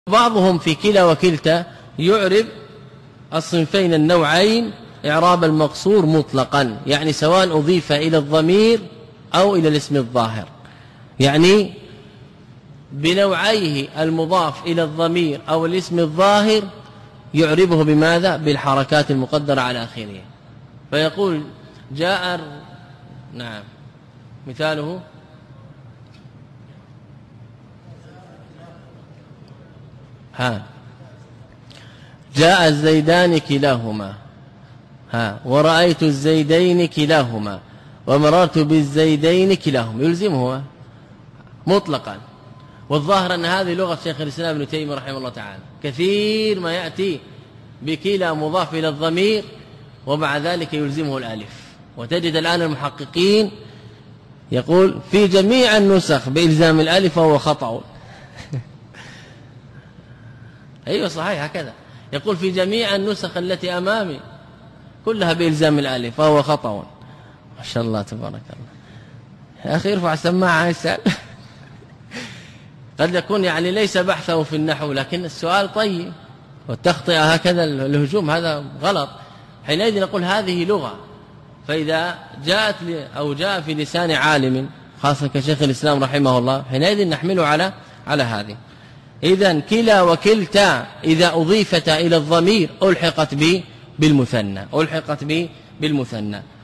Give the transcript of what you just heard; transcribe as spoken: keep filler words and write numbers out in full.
بعضهم في كلا وكلتا يعرب الصنفين النوعين إعراب المقصور مطلقا، يعني سواء أضيف إلى الضمير أو إلى الاسم الظاهر، يعني بنوعيه المضاف إلى الضمير أو الاسم الظاهر يعربه بماذا؟ بالحركات المقدرة على آخره. فيقول جاء، نعم، مثاله ها جاء الزيدان كلاهما، ها ورأيت الزيدين كلاهما ومررت بالزيدين كلاهما، يلزمه مطلقا. والظاهر أن هذه لغة شيخ الإسلام ابن تيمية رحمه الله تعالى، كثير ما يأتي بكلا مضاف إلى الضمير ومع ذلك يلزمه الألف. وتجد الآن المحققين يقول في جميع النسخ بإلزام الألف وهو خطأ. أيوة صحيح، هكذا يقول في جميع النسخ التي أمامي كلها بإلزام الألف فهو خطأ. ما شاء الله تبارك الله. يا أخي ارفع السماعة يسأل. قد يكون يعني ليس بحثه في النحو لكن السؤال طيب، والتخطئة هكذا الهجوم هذا غلط. حينئذ نقول هذه لغة، فإذا جاءت أو جاء في لسان عالم خاصة كشيخ الإسلام رحمه الله حينئذ نحمله على على هذه. إذن كلا وكلتا إذا أضيفت إلى الضمير ألحقت به بالمثنى ألحقت به بالمثنى